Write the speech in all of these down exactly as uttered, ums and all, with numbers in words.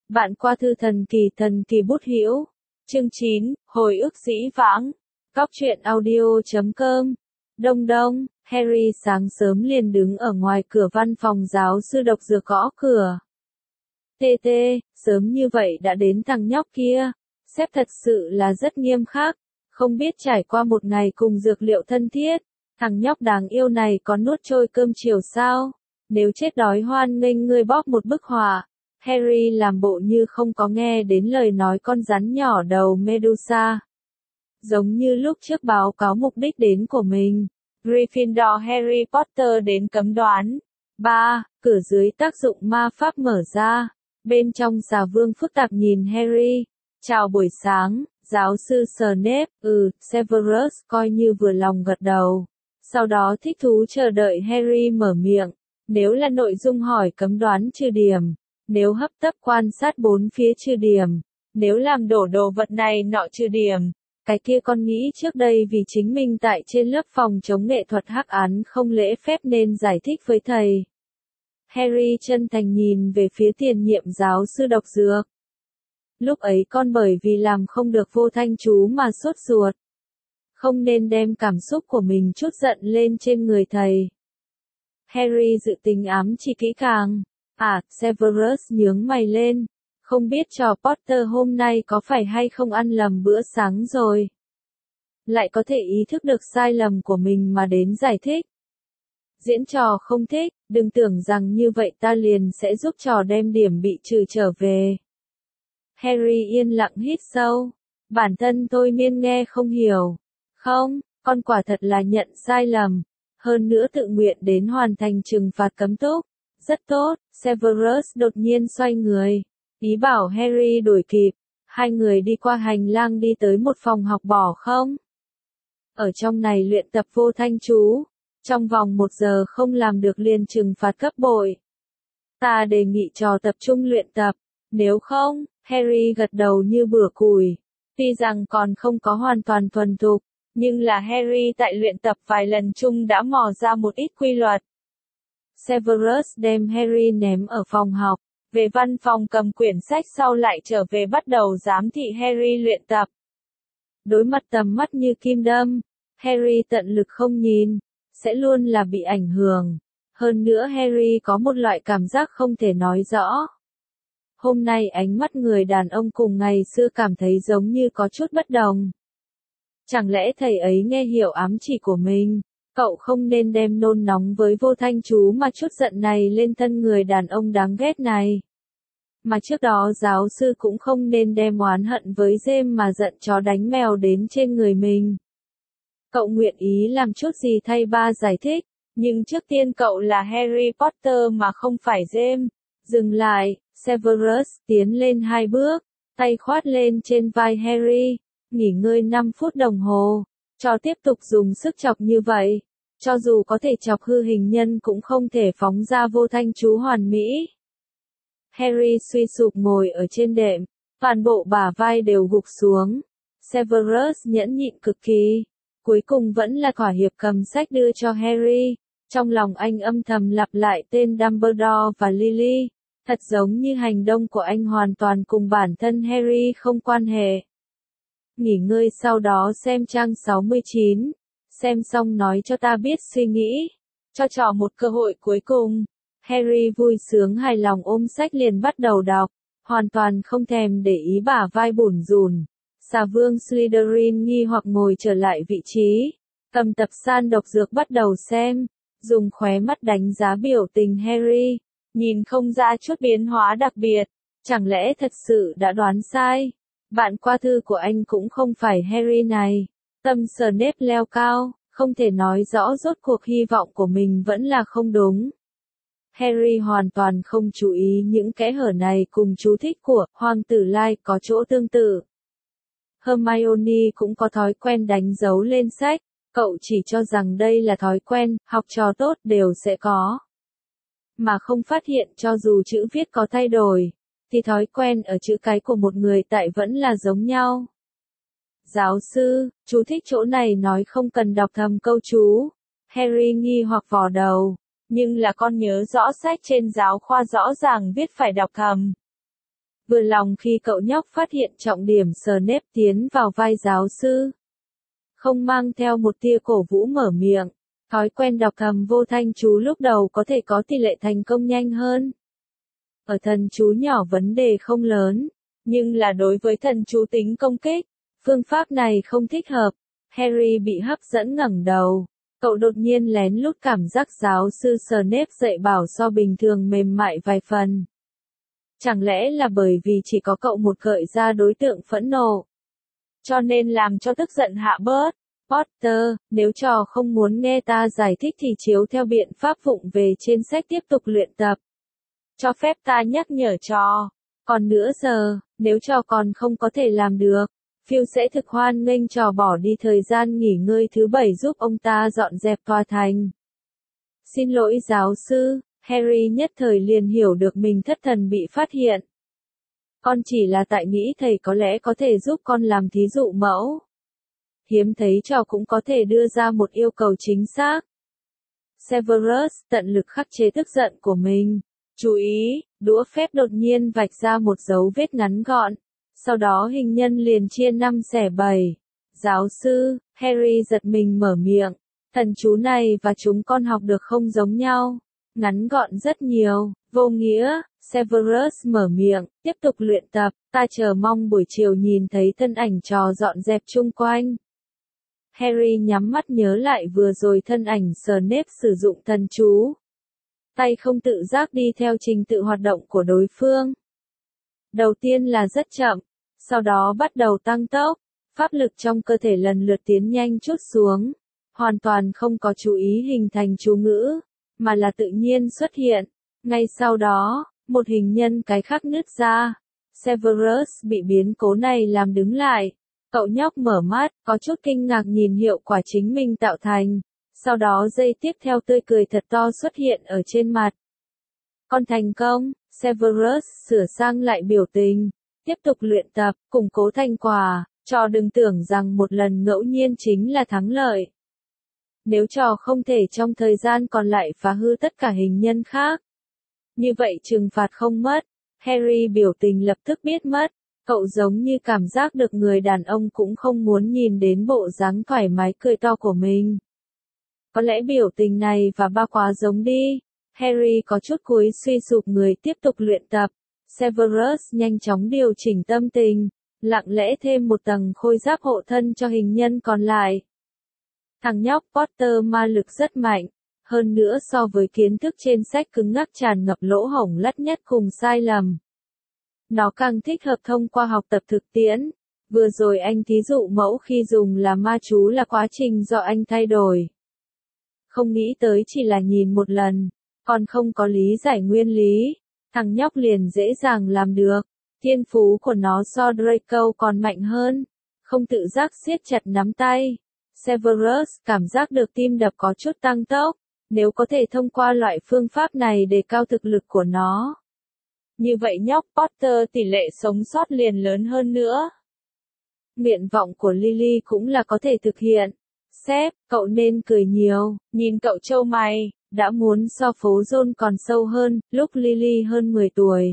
Bạn qua thư thần kỳ thần kỳ bút hữu. Chương chín, hồi ức dĩ vãng. Cóc truyện audio chấm com. Đông đông, Harry sáng sớm liền đứng ở ngoài cửa văn phòng giáo sư độc dược gõ cửa. Tê tê, sớm như vậy đã đến thằng nhóc kia. Sếp thật sự là rất nghiêm khắc. Không biết trải qua một ngày cùng dược liệu thân thiết, thằng nhóc đáng yêu này có nuốt trôi cơm chiều sao? Nếu chết đói hoan nghênh ngươi bóp một bức họa. Harry làm bộ như không có nghe đến lời nói con rắn nhỏ đầu Medusa. Giống như lúc trước báo cáo mục đích đến của mình. Gryffindor Harry Potter đến cấm đoán. ba. Cửa dưới tác dụng ma pháp mở ra. Bên trong xà vương phức tạp nhìn Harry. Chào buổi sáng, giáo sư Snape. Ừ, Severus coi như vừa lòng gật đầu. Sau đó thích thú chờ đợi Harry mở miệng. Nếu là nội dung hỏi cấm đoán trừ điểm. Nếu hấp tấp quan sát bốn phía trừ điểm. Nếu làm đổ đồ vật này nọ trừ điểm. Cái kia con nghĩ trước đây vì chính mình tại trên lớp phòng chống nghệ thuật hắc án không lễ phép nên giải thích với thầy. Harry chân thành nhìn về phía tiền nhiệm giáo sư độc dược. Lúc ấy con bởi vì làm không được vô thanh chú mà sốt ruột. Không nên đem cảm xúc của mình trút giận lên trên người thầy. Harry dự tính ám chỉ kỹ càng. À, Severus nhướng mày lên. Không biết trò Potter hôm nay có phải hay không ăn lầm bữa sáng rồi. Lại có thể ý thức được sai lầm của mình mà đến giải thích. Diễn trò không thích, đừng tưởng rằng như vậy ta liền sẽ giúp trò đem điểm bị trừ trở về. Harry yên lặng hít sâu. Bản thân tôi miên nghe không hiểu. Không, con quả thật là nhận sai lầm. Hơn nữa tự nguyện đến hoàn thành trừng phạt cấm túc. Rất tốt, Severus đột nhiên xoay người. Ý bảo Harry đuổi kịp. Hai người đi qua hành lang đi tới một phòng học bỏ không? Ở trong này luyện tập vô thanh chú. Trong vòng một giờ không làm được liền trừng phạt cấp bội. Ta đề nghị trò tập trung luyện tập. Nếu không, Harry gật đầu như bửa củi. Tuy rằng còn không có hoàn toàn thuần thục, nhưng là Harry tại luyện tập vài lần chung đã mò ra một ít quy luật. Severus đem Harry ném ở phòng học, về văn phòng cầm quyển sách sau lại trở về bắt đầu giám thị Harry luyện tập. Đối mặt tầm mắt như kim đâm, Harry tận lực không nhìn, sẽ luôn là bị ảnh hưởng. Hơn nữa Harry có một loại cảm giác không thể nói rõ. Hôm nay ánh mắt người đàn ông cùng ngày xưa cảm thấy giống như có chút bất đồng. Chẳng lẽ thầy ấy nghe hiểu ám chỉ của mình? Cậu không nên đem nôn nóng với vô thanh chú mà chút giận này lên thân người đàn ông đáng ghét này. Mà trước đó giáo sư cũng không nên đem oán hận với James mà giận chó đánh mèo đến trên người mình. Cậu nguyện ý làm chút gì thay ba giải thích, nhưng trước tiên cậu là Harry Potter mà không phải James. Dừng lại, Severus tiến lên hai bước, tay khoát lên trên vai Harry, nghỉ ngơi năm phút đồng hồ, cho tiếp tục dùng sức chọc như vậy. Cho dù có thể chọc hư hình nhân cũng không thể phóng ra vô thanh chú hoàn mỹ. Harry suy sụp ngồi ở trên đệm, toàn bộ bả vai đều gục xuống. Severus nhẫn nhịn cực kỳ. Cuối cùng vẫn là thỏa hiệp cầm sách đưa cho Harry. Trong lòng anh âm thầm lặp lại tên Dumbledore và Lily. Thật giống như hành động của anh hoàn toàn cùng bản thân Harry không quan hệ. Nghỉ ngơi sau đó xem trang sáu mươi chín. Xem xong nói cho ta biết suy nghĩ. Cho trò một cơ hội cuối cùng. Harry vui sướng hài lòng ôm sách liền bắt đầu đọc. Hoàn toàn không thèm để ý bả vai bủn rủn. Xà vương Slytherin nghi hoặc ngồi trở lại vị trí. Cầm tập san độc dược bắt đầu xem. Dùng khóe mắt đánh giá biểu tình Harry. Nhìn không ra chút biến hóa đặc biệt. Chẳng lẽ thật sự đã đoán sai? Bạn qua thư của anh cũng không phải Harry này. Tâm Snape leo cao, không thể nói rõ rốt cuộc hy vọng của mình vẫn là không đúng. Harry hoàn toàn không chú ý những kẽ hở này cùng chú thích của Hoàng tử Lai có chỗ tương tự. Hermione cũng có thói quen đánh dấu lên sách, cậu chỉ cho rằng đây là thói quen, học trò tốt đều sẽ có. Mà không phát hiện cho dù chữ viết có thay đổi, thì thói quen ở chữ cái của một người tại vẫn là giống nhau. Giáo sư, chú thích chỗ này nói không cần đọc thầm câu chú. Harry nghi hoặc vò đầu. Nhưng là con nhớ rõ sách trên giáo khoa rõ ràng viết phải đọc thầm. Vừa lòng khi cậu nhóc phát hiện trọng điểm Snape tiến vào vai giáo sư. Không mang theo một tia cổ vũ mở miệng. Thói quen đọc thầm vô thanh chú lúc đầu có thể có tỷ lệ thành công nhanh hơn. Ở thần chú nhỏ vấn đề không lớn, nhưng là đối với thần chú tính công kích, phương pháp này không thích hợp. Harry bị hấp dẫn ngẩng đầu. Cậu đột nhiên lén lút cảm giác giáo sư Snape dạy bảo so bình thường mềm mại vài phần. Chẳng lẽ là bởi vì chỉ có cậu một gợi ra đối tượng phẫn nộ, cho nên làm cho tức giận hạ bớt. Potter, nếu trò không muốn nghe ta giải thích thì chiếu theo biện pháp vụng về trên sách tiếp tục luyện tập. Cho phép ta nhắc nhở trò. Còn nửa giờ, nếu trò còn không có thể làm được, Phil sẽ thực hoan nghênh trò bỏ đi thời gian nghỉ ngơi thứ bảy giúp ông ta dọn dẹp tòa thành. Xin lỗi giáo sư, Harry nhất thời liền hiểu được mình thất thần bị phát hiện. Con chỉ là tại nghĩ thầy có lẽ có thể giúp con làm thí dụ mẫu. Hiếm thấy trò cũng có thể đưa ra một yêu cầu chính xác. Severus tận lực khắc chế tức giận của mình. Chú ý, đũa phép đột nhiên vạch ra một dấu vết ngắn gọn. Sau đó hình nhân liền chia năm xẻ bảy. Giáo sư, Harry giật mình mở miệng. Thần chú này và chúng con học được không giống nhau. Ngắn gọn rất nhiều, vô nghĩa. Severus mở miệng, tiếp tục luyện tập. Ta chờ mong buổi chiều nhìn thấy thân ảnh trò dọn dẹp chung quanh. Harry nhắm mắt nhớ lại vừa rồi thân ảnh Snape sử dụng thần chú. Tay không tự giác đi theo trình tự hoạt động của đối phương. Đầu tiên là rất chậm, sau đó bắt đầu tăng tốc, pháp lực trong cơ thể lần lượt tiến nhanh chút xuống, hoàn toàn không có chú ý hình thành chú ngữ, mà là tự nhiên xuất hiện. Ngay sau đó, một hình nhân cái khác nứt ra. Severus bị biến cố này làm đứng lại. Cậu nhóc mở mắt, có chút kinh ngạc nhìn hiệu quả chính mình tạo thành. Sau đó giây tiếp theo tươi cười thật to xuất hiện ở trên mặt. Con thành công, Severus sửa sang lại biểu tình. Tiếp tục luyện tập, củng cố thành quả, trò đừng tưởng rằng một lần ngẫu nhiên chính là thắng lợi. Nếu trò không thể trong thời gian còn lại phá hư tất cả hình nhân khác, như vậy trừng phạt không mất. Harry biểu tình lập tức biết mất. Cậu giống như cảm giác được người đàn ông cũng không muốn nhìn đến bộ dáng thoải mái cười to của mình. Có lẽ biểu tình này và ba quá giống đi. Harry có chút cúi suy sụp người tiếp tục luyện tập. Severus nhanh chóng điều chỉnh tâm tình, lặng lẽ thêm một tầng khôi giáp hộ thân cho hình nhân còn lại. Thằng nhóc Potter ma lực rất mạnh, hơn nữa so với kiến thức trên sách cứng ngắc tràn ngập lỗ hổng lắt nhắt cùng sai lầm. Nó càng thích hợp thông qua học tập thực tiễn. Vừa rồi anh thí dụ mẫu khi dùng là ma chú là quá trình do anh thay đổi. Không nghĩ tới chỉ là nhìn một lần, còn không có lý giải nguyên lý. Thằng nhóc liền dễ dàng làm được. Thiên phú của nó so Draco còn mạnh hơn. Không tự giác siết chặt nắm tay. Severus cảm giác được tim đập có chút tăng tốc. Nếu có thể thông qua loại phương pháp này để cao thực lực của nó, như vậy nhóc Potter tỷ lệ sống sót liền lớn hơn nữa. Nguyện vọng của Lily cũng là có thể thực hiện. Sếp, cậu nên cười nhiều, nhìn cậu trâu mày, đã muốn so phố John còn sâu hơn, lúc Lily hơn mười tuổi.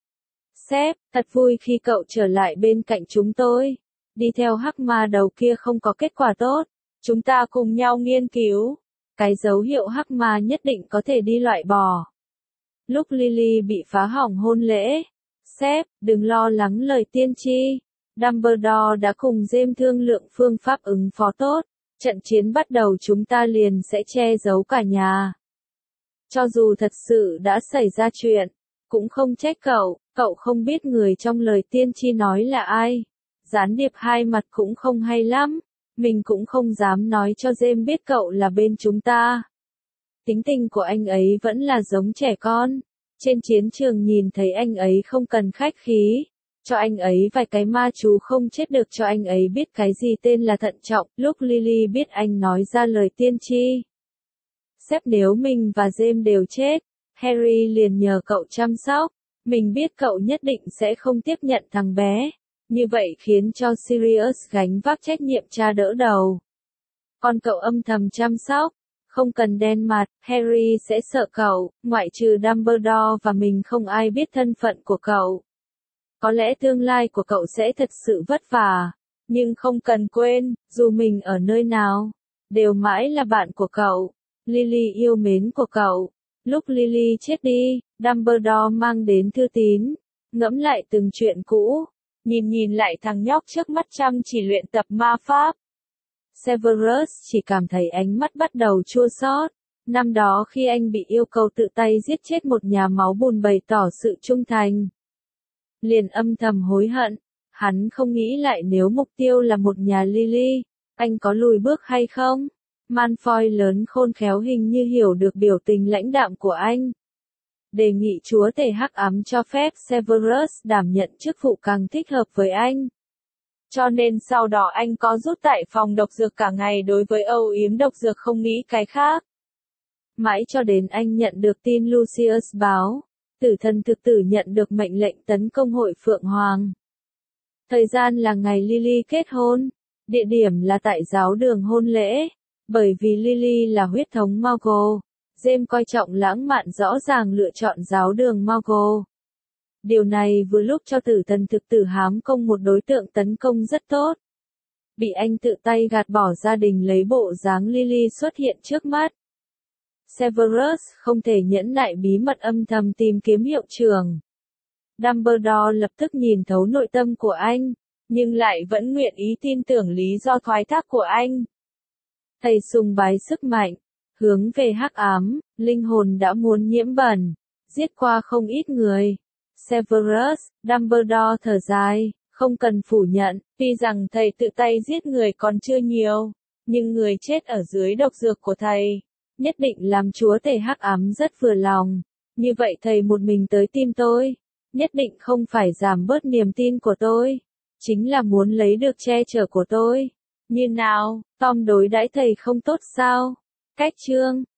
Sếp, thật vui khi cậu trở lại bên cạnh chúng tôi. Đi theo hắc ma đầu kia không có kết quả tốt. Chúng ta cùng nhau nghiên cứu. Cái dấu hiệu hắc ma nhất định có thể đi loại bỏ. Lúc Lily bị phá hỏng hôn lễ. Sếp, đừng lo lắng lời tiên tri. Dumbledore đã cùng James thương lượng phương pháp ứng phó tốt. Trận chiến bắt đầu chúng ta liền sẽ che giấu cả nhà. Cho dù thật sự đã xảy ra chuyện, cũng không trách cậu, cậu không biết người trong lời tiên tri nói là ai. Gián điệp hai mặt cũng không hay lắm, mình cũng không dám nói cho James biết cậu là bên chúng ta. Tính tình của anh ấy vẫn là giống trẻ con. Trên chiến trường nhìn thấy anh ấy không cần khách khí. Cho anh ấy vài cái ma chú không chết được, cho anh ấy biết cái gì tên là thận trọng. Lúc Lily biết anh nói ra lời tiên tri. Sếp, nếu mình và James đều chết, Harry liền nhờ cậu chăm sóc. Mình biết cậu nhất định sẽ không tiếp nhận thằng bé. Như vậy khiến cho Sirius gánh vác trách nhiệm cha đỡ đầu. Còn cậu âm thầm chăm sóc. Không cần đen mặt, Harry sẽ sợ cậu, ngoại trừ Dumbledore và mình không ai biết thân phận của cậu. Có lẽ tương lai của cậu sẽ thật sự vất vả, nhưng không cần quên, dù mình ở nơi nào, đều mãi là bạn của cậu. Lily yêu mến của cậu. Lúc Lily chết đi, Dumbledore mang đến thư tín, ngẫm lại từng chuyện cũ, nhìn nhìn lại thằng nhóc trước mắt chăm chỉ luyện tập ma pháp. Severus chỉ cảm thấy ánh mắt bắt đầu chua xót. Năm đó khi anh bị yêu cầu tự tay giết chết một nhà máu bùn bày tỏ sự trung thành, liền âm thầm hối hận. Hắn không nghĩ lại nếu mục tiêu là một nhà Lily, anh có lùi bước hay không? Malfoy lớn khôn khéo hình như hiểu được biểu tình lãnh đạm của anh. Đề nghị chúa tể hắc ám cho phép Severus đảm nhận chức vụ càng thích hợp với anh. Cho nên sau đó anh có rút tại phòng độc dược cả ngày đối với âu yếm độc dược không nghĩ cái khác. Mãi cho đến anh nhận được tin Lucius báo, tử thần thực tử nhận được mệnh lệnh tấn công hội Phượng Hoàng. Thời gian là ngày Lily kết hôn, địa điểm là tại giáo đường hôn lễ, bởi vì Lily là huyết thống Muggle, James coi trọng lãng mạn rõ ràng lựa chọn giáo đường Muggle. Điều này vừa lúc cho tử thần thực tử hám công một đối tượng tấn công rất tốt. Bị anh tự tay gạt bỏ gia đình lấy bộ dáng Lily xuất hiện trước mắt. Severus không thể nhẫn nại bí mật âm thầm tìm kiếm hiệu trưởng. Dumbledore lập tức nhìn thấu nội tâm của anh, nhưng lại vẫn nguyện ý tin tưởng lý do thoái thác của anh. Thầy sùng bái sức mạnh, hướng về hắc ám, linh hồn đã muốn nhiễm bẩn, giết qua không ít người. Severus, Dumbledore thở dài, không cần phủ nhận, tuy rằng thầy tự tay giết người còn chưa nhiều, nhưng người chết ở dưới độc dược của thầy, nhất định làm chúa tể hắc ám rất vừa lòng. Như vậy thầy một mình tới tìm tôi, nhất định không phải giảm bớt niềm tin của tôi, chính là muốn lấy được che chở của tôi. Như nào, Tom đối đãi thầy không tốt sao? Cách chương